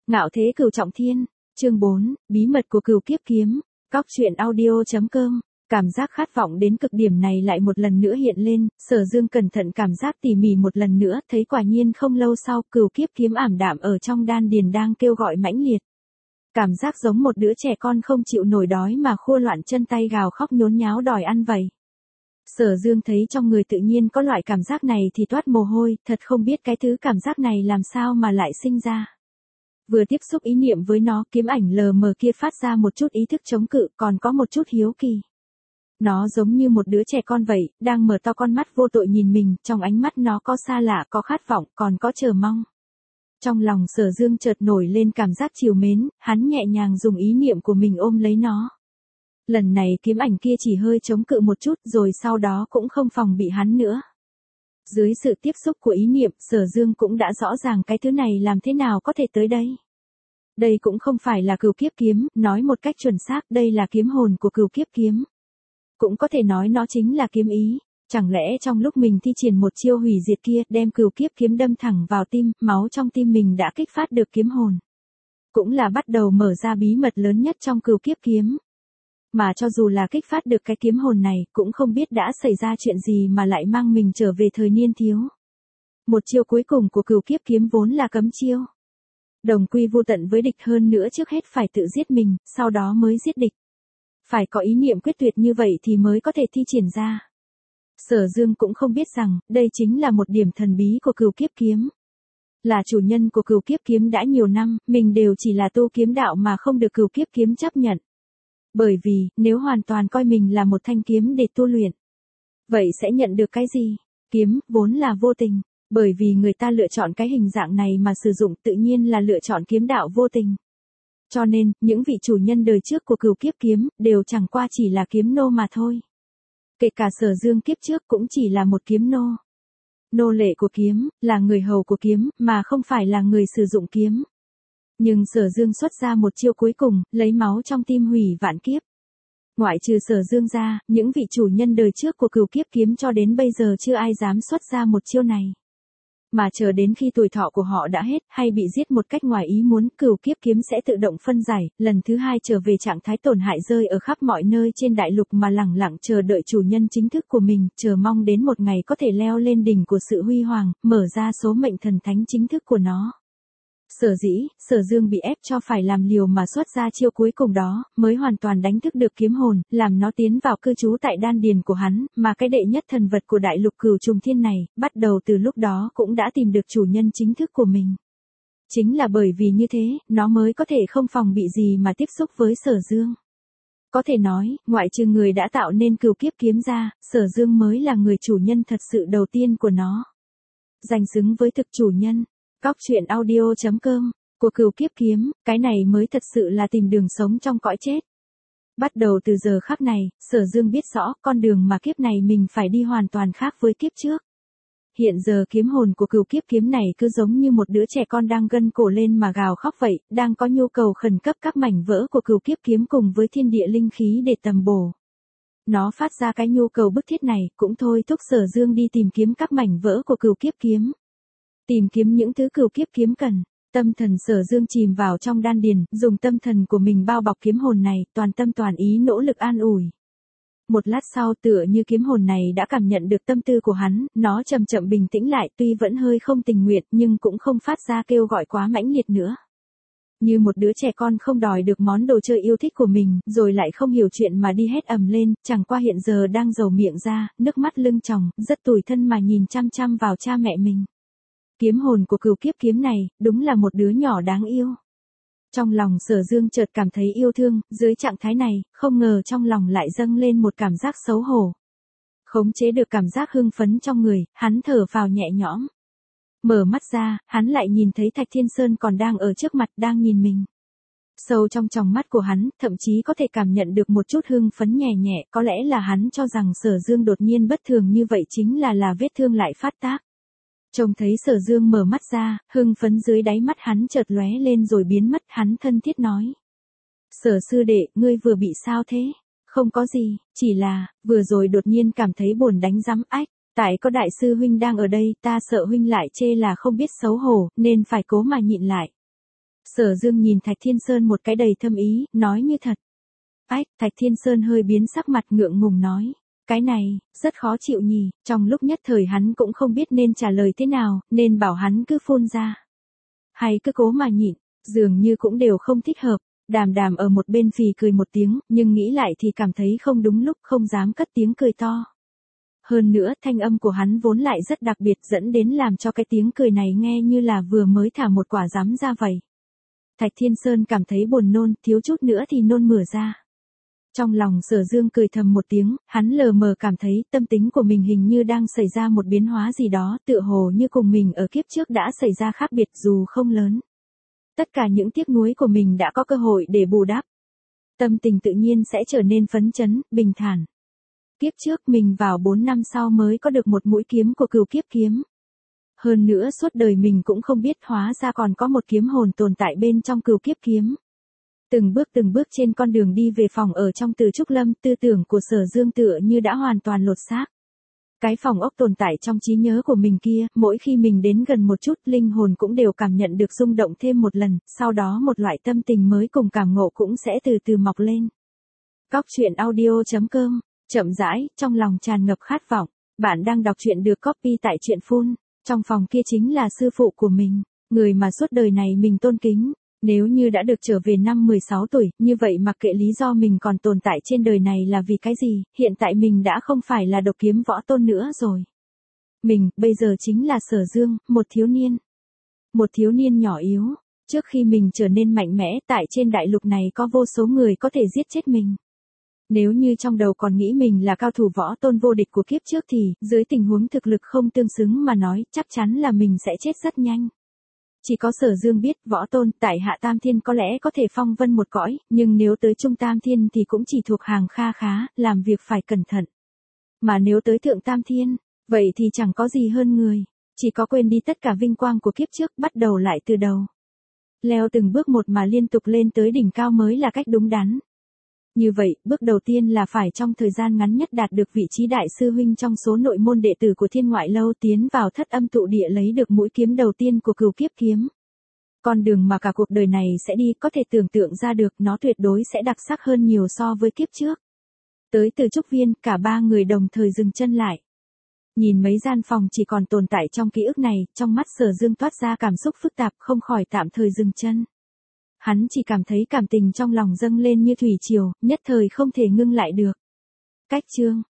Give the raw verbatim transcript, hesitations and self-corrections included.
Ngạo thế cửu trọng thiên, chương bốn, bí mật của cửu kiếp kiếm, cóc truyện audio chấm com. Cảm giác khát vọng đến cực điểm này lại một lần nữa hiện lên, Sở Dương cẩn thận cảm giác tỉ mỉ một lần nữa, thấy quả nhiên không lâu sau, cửu kiếp kiếm ảm đạm ở trong đan điền đang kêu gọi mãnh liệt. Cảm giác giống một đứa trẻ con không chịu nổi đói mà khua loạn chân tay gào khóc nhốn nháo đòi ăn vậy. Sở Dương thấy trong người tự nhiên có loại cảm giác này thì toát mồ hôi, thật không biết cái thứ cảm giác này làm sao mà lại sinh ra. Vừa tiếp xúc ý niệm với nó, kiếm ảnh lờ mờ kia phát ra một chút ý thức chống cự, còn có một chút hiếu kỳ. Nó giống như một đứa trẻ con vậy, đang mở to con mắt vô tội nhìn mình, trong ánh mắt nó có xa lạ, có khát vọng, còn có chờ mong. Trong lòng Sở Dương chợt nổi lên cảm giác trìu mến, hắn nhẹ nhàng dùng ý niệm của mình ôm lấy nó. Lần này kiếm ảnh kia chỉ hơi chống cự một chút rồi sau đó cũng không phòng bị hắn nữa. Dưới sự tiếp xúc của ý niệm, Sở Dương cũng đã rõ ràng cái thứ này làm thế nào có thể tới đây. Đây cũng không phải là cửu kiếp kiếm, nói một cách chuẩn xác đây là kiếm hồn của cửu kiếp kiếm. Cũng có thể nói nó chính là kiếm ý. Chẳng lẽ trong lúc mình thi triển một chiêu hủy diệt kia, đem cửu kiếp kiếm đâm thẳng vào tim, máu trong tim mình đã kích phát được kiếm hồn. Cũng là bắt đầu mở ra bí mật lớn nhất trong cửu kiếp kiếm. Mà cho dù là kích phát được cái kiếm hồn này, cũng không biết đã xảy ra chuyện gì mà lại mang mình trở về thời niên thiếu. Một chiêu cuối cùng của cửu kiếp kiếm vốn là cấm chiêu. Đồng quy vô tận với địch, hơn nữa trước hết phải tự giết mình, sau đó mới giết địch. Phải có ý niệm quyết tuyệt như vậy thì mới có thể thi triển ra. Sở Dương cũng không biết rằng, đây chính là một điểm thần bí của cửu kiếp kiếm. Là chủ nhân của cửu kiếp kiếm đã nhiều năm, mình đều chỉ là tu kiếm đạo mà không được cửu kiếp kiếm chấp nhận. Bởi vì, nếu hoàn toàn coi mình là một thanh kiếm để tu luyện, vậy sẽ nhận được cái gì? Kiếm, vốn là vô tình. Bởi vì người ta lựa chọn cái hình dạng này mà sử dụng tự nhiên là lựa chọn kiếm đạo vô tình. Cho nên, những vị chủ nhân đời trước của cửu kiếp kiếm, đều chẳng qua chỉ là kiếm nô mà thôi. Kể cả Sở Dương kiếp trước cũng chỉ là một kiếm nô. Nô lệ của kiếm, là người hầu của kiếm, mà không phải là người sử dụng kiếm. Nhưng Sở Dương xuất ra một chiêu cuối cùng, lấy máu trong tim hủy vạn kiếp. Ngoại trừ Sở Dương ra, những vị chủ nhân đời trước của cửu kiếp kiếm cho đến bây giờ chưa ai dám xuất ra một chiêu này. Mà chờ đến khi tuổi thọ của họ đã hết, hay bị giết một cách ngoài ý muốn, cửu kiếp kiếm sẽ tự động phân giải, lần thứ hai trở về trạng thái tổn hại rơi ở khắp mọi nơi trên đại lục mà lẳng lặng chờ đợi chủ nhân chính thức của mình, chờ mong đến một ngày có thể leo lên đỉnh của sự huy hoàng, mở ra số mệnh thần thánh chính thức của nó. Sở dĩ, Sở Dương bị ép cho phải làm liều mà xuất ra chiêu cuối cùng đó, mới hoàn toàn đánh thức được kiếm hồn, làm nó tiến vào cư trú tại đan điền của hắn, mà cái đệ nhất thần vật của đại lục cửu trùng thiên này, bắt đầu từ lúc đó cũng đã tìm được chủ nhân chính thức của mình. Chính là bởi vì như thế, nó mới có thể không phòng bị gì mà tiếp xúc với Sở Dương. Có thể nói, ngoại trừ người đã tạo nên cửu kiếp kiếm ra, Sở Dương mới là người chủ nhân thật sự đầu tiên của nó. Danh xứng với thực chủ nhân. Cóc truyện audio chấm com, của cửu kiếp kiếm, cái này mới thật sự là tìm đường sống trong cõi chết. Bắt đầu từ giờ khắc này, Sở Dương biết rõ con đường mà kiếp này mình phải đi hoàn toàn khác với kiếp trước. Hiện giờ kiếm hồn của cửu kiếp kiếm này cứ giống như một đứa trẻ con đang gân cổ lên mà gào khóc vậy, đang có nhu cầu khẩn cấp các mảnh vỡ của cửu kiếp kiếm cùng với thiên địa linh khí để tầm bổ. Nó phát ra cái nhu cầu bức thiết này, cũng thôi thúc Sở Dương đi tìm kiếm các mảnh vỡ của cửu kiếp kiếm. Tìm kiếm những thứ cửu kiếp kiếm cần. Tâm thần Sở Dương chìm vào trong đan điền, dùng tâm thần của mình bao bọc kiếm hồn này, toàn tâm toàn ý nỗ lực an ủi. Một lát sau tựa như kiếm hồn này đã cảm nhận được tâm tư của hắn, nó chậm chậm bình tĩnh lại, tuy vẫn hơi không tình nguyện nhưng cũng không phát ra kêu gọi quá mãnh liệt nữa. Như một đứa trẻ con không đòi được món đồ chơi yêu thích của mình, rồi lại không hiểu chuyện mà đi hét ầm lên, chẳng qua hiện giờ đang dầu miệng ra, nước mắt lưng tròng, rất tủi thân mà nhìn chăm chăm vào cha mẹ mình. Kiếm hồn của cửu kiếp kiếm này, đúng là một đứa nhỏ đáng yêu. Trong lòng Sở Dương chợt cảm thấy yêu thương, dưới trạng thái này, không ngờ trong lòng lại dâng lên một cảm giác xấu hổ. Khống chế được cảm giác hưng phấn trong người, hắn thở phào nhẹ nhõm. Mở mắt ra, hắn lại nhìn thấy Thạch Thiên Sơn còn đang ở trước mặt đang nhìn mình. Sâu trong tròng mắt của hắn, thậm chí có thể cảm nhận được một chút hưng phấn nhẹ nhẹ, có lẽ là hắn cho rằng Sở Dương đột nhiên bất thường như vậy chính là là vết thương lại phát tác. Trông thấy Sở Dương mở mắt ra, hưng phấn dưới đáy mắt hắn chợt lóe lên rồi biến mất, hắn thân thiết nói. Sở sư đệ, ngươi vừa bị sao thế? Không có gì, chỉ là, vừa rồi đột nhiên cảm thấy buồn đánh rắm ách, tại có đại sư huynh đang ở đây, ta sợ huynh lại chê là không biết xấu hổ, nên phải cố mà nhịn lại. Sở Dương nhìn Thạch Thiên Sơn một cái đầy thâm ý, nói như thật. Ách, Thạch Thiên Sơn hơi biến sắc mặt ngượng ngùng nói. Cái này, rất khó chịu nhỉ, trong lúc nhất thời hắn cũng không biết nên trả lời thế nào, nên bảo hắn cứ phun ra. Hay cứ cố mà nhịn, dường như cũng đều không thích hợp. Đàm Đàm ở một bên phì cười một tiếng, nhưng nghĩ lại thì cảm thấy không đúng lúc, không dám cất tiếng cười to. Hơn nữa, thanh âm của hắn vốn lại rất đặc biệt, dẫn đến làm cho cái tiếng cười này nghe như là vừa mới thả một quả rắm ra vậy. Thạch Thiên Sơn cảm thấy buồn nôn, thiếu chút nữa thì nôn mửa ra. Trong lòng Sở Dương cười thầm một tiếng, hắn lờ mờ cảm thấy tâm tính của mình hình như đang xảy ra một biến hóa gì đó, tựa hồ như cùng mình ở kiếp trước đã xảy ra khác biệt dù không lớn. Tất cả những tiếc nuối của mình đã có cơ hội để bù đắp. Tâm tình tự nhiên sẽ trở nên phấn chấn, bình thản. Kiếp trước mình vào bốn năm sau mới có được một mũi kiếm của Cửu Kiếp Kiếm. Hơn nữa suốt đời mình cũng không biết hóa ra còn có một kiếm hồn tồn tại bên trong Cửu Kiếp Kiếm. Từng bước từng bước trên con đường đi về phòng ở trong Từ Trúc Lâm, tư tưởng của Sở Dương tựa như đã hoàn toàn lột xác. Cái phòng ốc tồn tại trong trí nhớ của mình kia, mỗi khi mình đến gần một chút, linh hồn cũng đều cảm nhận được rung động thêm một lần, sau đó một loại tâm tình mới cùng cảm ngộ cũng sẽ từ từ mọc lên. Cóc truyện audio chấm com, chậm rãi, trong lòng tràn ngập khát vọng. Bạn đang đọc truyện được copy tại truyện phun. Trong phòng kia chính là sư phụ của mình, người mà suốt đời này mình tôn kính. Nếu như đã được trở về năm mười sáu tuổi, như vậy mặc kệ lý do mình còn tồn tại trên đời này là vì cái gì, hiện tại mình đã không phải là độc kiếm võ tôn nữa rồi. Mình, bây giờ chính là Sở Dương, một thiếu niên. Một thiếu niên nhỏ yếu. Trước khi mình trở nên mạnh mẽ, tại trên đại lục này có vô số người có thể giết chết mình. Nếu như trong đầu còn nghĩ mình là cao thủ võ tôn vô địch của kiếp trước thì, dưới tình huống thực lực không tương xứng mà nói, chắc chắn là mình sẽ chết rất nhanh. Chỉ có Sở Dương biết võ tôn tại Hạ Tam Thiên có lẽ có thể phong vân một cõi, nhưng nếu tới Trung Tam Thiên thì cũng chỉ thuộc hàng kha khá, làm việc phải cẩn thận. Mà nếu tới Thượng Tam Thiên, vậy thì chẳng có gì hơn người, chỉ có quên đi tất cả vinh quang của kiếp trước, bắt đầu lại từ đầu. Leo từng bước một mà liên tục lên tới đỉnh cao mới là cách đúng đắn. Như vậy, bước đầu tiên là phải trong thời gian ngắn nhất đạt được vị trí đại sư huynh trong số nội môn đệ tử của Thiên Ngoại Lâu, tiến vào thất âm tụ địa lấy được mũi kiếm đầu tiên của Cửu Kiếp Kiếm. Con đường mà cả cuộc đời này sẽ đi, có thể tưởng tượng ra được, nó tuyệt đối sẽ đặc sắc hơn nhiều so với kiếp trước. Tới Từ Trúc Viên, cả ba người đồng thời dừng chân lại. Nhìn mấy gian phòng chỉ còn tồn tại trong ký ức này, trong mắt Sở Dương toát ra cảm xúc phức tạp, không khỏi tạm thời dừng chân. Hắn chỉ cảm thấy cảm tình trong lòng dâng lên như thủy triều, nhất thời không thể ngưng lại được. Cách chương